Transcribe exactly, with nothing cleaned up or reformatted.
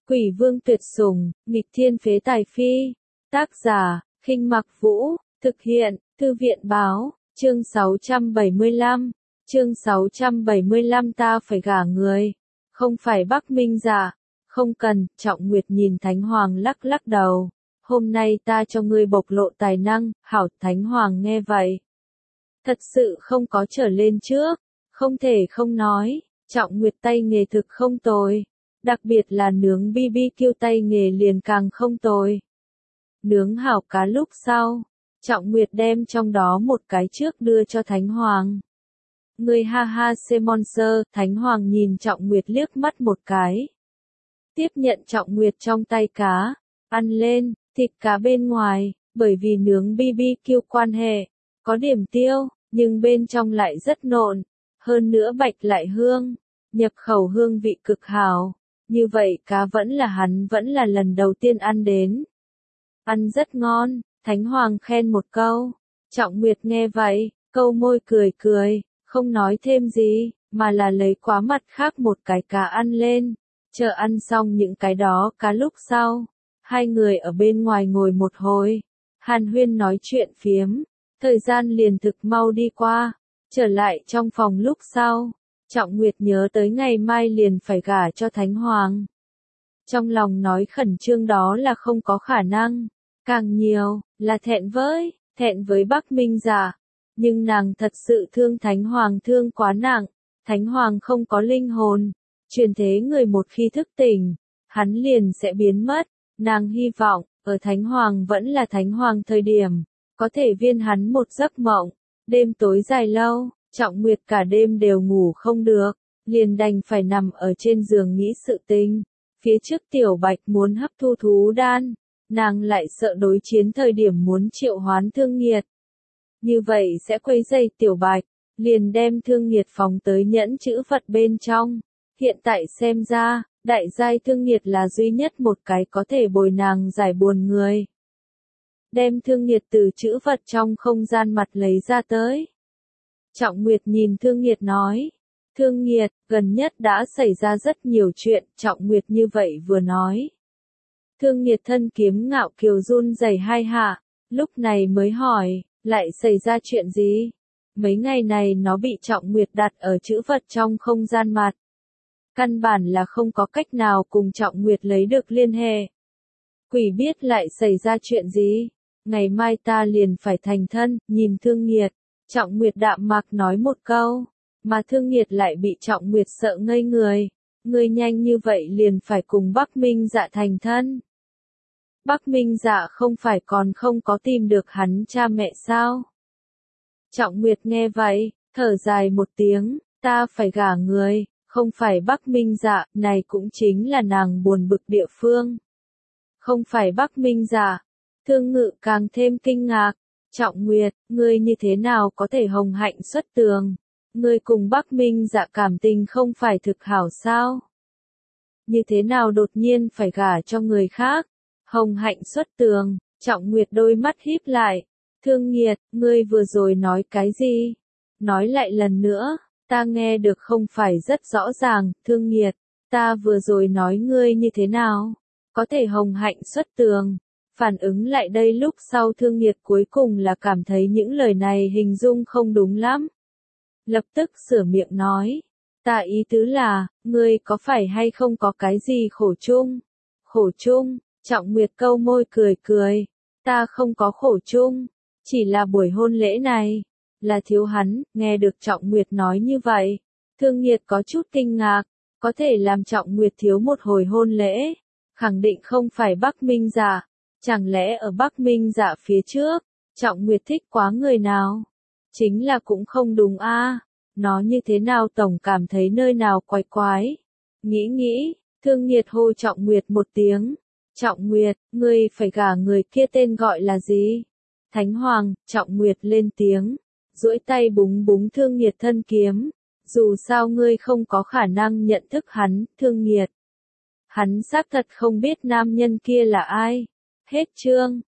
Quỷ vương tuyệt sủng, nghịch thiên phế tài phi. Tác giả, Khinh Mặc Vũ, thực hiện, Thư viện báo, chương sáu trăm bảy mươi lăm, chương sáu trăm bảy mươi lăm ta phải gả người, không phải Bắc Minh Dạ, không cần, Trọng Nguyệt nhìn Thánh Hoàng lắc lắc đầu, hôm nay ta cho ngươi bộc lộ tài năng, hảo. Thánh Hoàng nghe vậy, thật sự không có trở lên trước, không thể không nói, Trọng Nguyệt tay nghề thực không tồi. Đặc biệt là nướng bi bi kiu tay nghề liền càng không tồi. Nướng hảo cá lúc sau, Trọng Nguyệt đem trong đó một cái trước đưa cho Thánh Hoàng. Người ha ha Semonser, Thánh Hoàng nhìn Trọng Nguyệt liếc mắt một cái. Tiếp nhận Trọng Nguyệt trong tay cá, ăn lên, thịt cá bên ngoài, bởi vì nướng bi bi kiu quan hệ, có điểm tiêu, nhưng bên trong lại rất nộn, hơn nữa bạch lại hương, nhập khẩu hương vị cực hảo. Như vậy cá vẫn là hắn vẫn là lần đầu tiên ăn đến. Ăn rất ngon, Thánh Hoàng khen một câu. Trọng Nguyệt nghe vậy, câu môi cười cười, không nói thêm gì, mà là lấy quá mặt khác một cái cá ăn lên. Chờ ăn xong những cái đó cá lúc sau, hai người ở bên ngoài ngồi một hồi, hàn huyên nói chuyện phiếm, thời gian liền thực mau đi qua, trở lại trong phòng lúc sau. Trọng Nguyệt nhớ tới ngày mai liền phải gả cho Thánh Hoàng. Trong lòng nói khẩn trương đó là không có khả năng, càng nhiều, là thẹn với, thẹn với Bắc Minh Dạ. Nhưng nàng thật sự thương Thánh Hoàng thương quá nặng, Thánh Hoàng không có linh hồn, truyền thế người một khi thức tỉnh, hắn liền sẽ biến mất. Nàng hy vọng, ở Thánh Hoàng vẫn là Thánh Hoàng thời điểm, có thể viên hắn một giấc mộng, đêm tối dài lâu. Trọng Nguyệt cả đêm đều ngủ không được, liền đành phải nằm ở trên giường nghĩ sự tình. Phía trước Tiểu Bạch muốn hấp thu thú đan, nàng lại sợ đối chiến thời điểm muốn triệu hoán Thương Nghiệt. Như vậy sẽ quấy rầy Tiểu Bạch, liền đem Thương Nghiệt phóng tới nhẫn chữ vật bên trong. Hiện tại xem ra, đại giai Thương Nghiệt là duy nhất một cái có thể bồi nàng giải buồn người. Đem Thương Nghiệt từ chữ vật trong không gian mặt lấy ra tới. Trọng Nguyệt nhìn Thương Nghiệt nói, Thương Nghiệt, gần nhất đã xảy ra rất nhiều chuyện, Trọng Nguyệt như vậy vừa nói. Thương Nghiệt thân kiếm ngạo kiều run rẩy hai hạ, lúc này mới hỏi, lại xảy ra chuyện gì? Mấy ngày này nó bị Trọng Nguyệt đặt ở chữ vật trong không gian mặt. Căn bản là không có cách nào cùng Trọng Nguyệt lấy được liên hệ. Quỷ biết lại xảy ra chuyện gì? Ngày mai ta liền phải thành thân, nhìn Thương Nghiệt. Trọng Nguyệt đạm mạc nói một câu, mà Thương Nghiệt lại bị Trọng Nguyệt sợ ngây người. Ngươi nhanh như vậy liền phải cùng Bắc Minh Dạ thành thân. Bắc Minh Dạ không phải còn không có tìm được hắn cha mẹ sao? Trọng Nguyệt nghe vậy, thở dài một tiếng, ta phải gả người, không phải Bắc Minh Dạ, này cũng chính là nàng buồn bực địa phương. Không phải Bắc Minh Dạ, Thương Ngự càng thêm kinh ngạc. Trọng Nguyệt, ngươi như thế nào có thể hồng hạnh xuất tường? Ngươi cùng Bắc Minh Dạ cảm tình không phải thực hảo sao? Như thế nào đột nhiên phải gả cho người khác? Hồng hạnh xuất tường, Trọng Nguyệt đôi mắt híp lại. Thương Nghiệt, ngươi vừa rồi nói cái gì? Nói lại lần nữa, ta nghe được không phải rất rõ ràng. Thương Nghiệt, ta vừa rồi nói ngươi như thế nào? Có thể hồng hạnh xuất tường. Phản ứng lại đây lúc sau Thương Nghiệt cuối cùng là cảm thấy những lời này hình dung không đúng lắm. Lập tức sửa miệng nói, ta ý tứ là, ngươi có phải hay không có cái gì khổ chung? Khổ chung, Trọng Nguyệt câu môi cười cười, ta không có khổ chung, chỉ là buổi hôn lễ này, là thiếu hắn. Nghe được Trọng Nguyệt nói như vậy, Thương Nghiệt có chút kinh ngạc, có thể làm Trọng Nguyệt thiếu một hồi hôn lễ, khẳng định không phải Bắc Minh Dạ. Chẳng lẽ ở Bắc Minh Dạ phía trước, Trọng Nguyệt thích quá người nào? Chính là cũng không đúng a. À. Nó như thế nào tổng cảm thấy nơi nào quái quái. Nghĩ nghĩ, Thương Nghiệt hô Trọng Nguyệt một tiếng. Trọng Nguyệt, ngươi phải gả người kia tên gọi là gì? Thánh Hoàng. Trọng Nguyệt lên tiếng, duỗi tay búng búng Thương Nghiệt thân kiếm. Dù sao ngươi không có khả năng nhận thức hắn, Thương Nghiệt. Hắn xác thật không biết nam nhân kia là ai. Hết chương.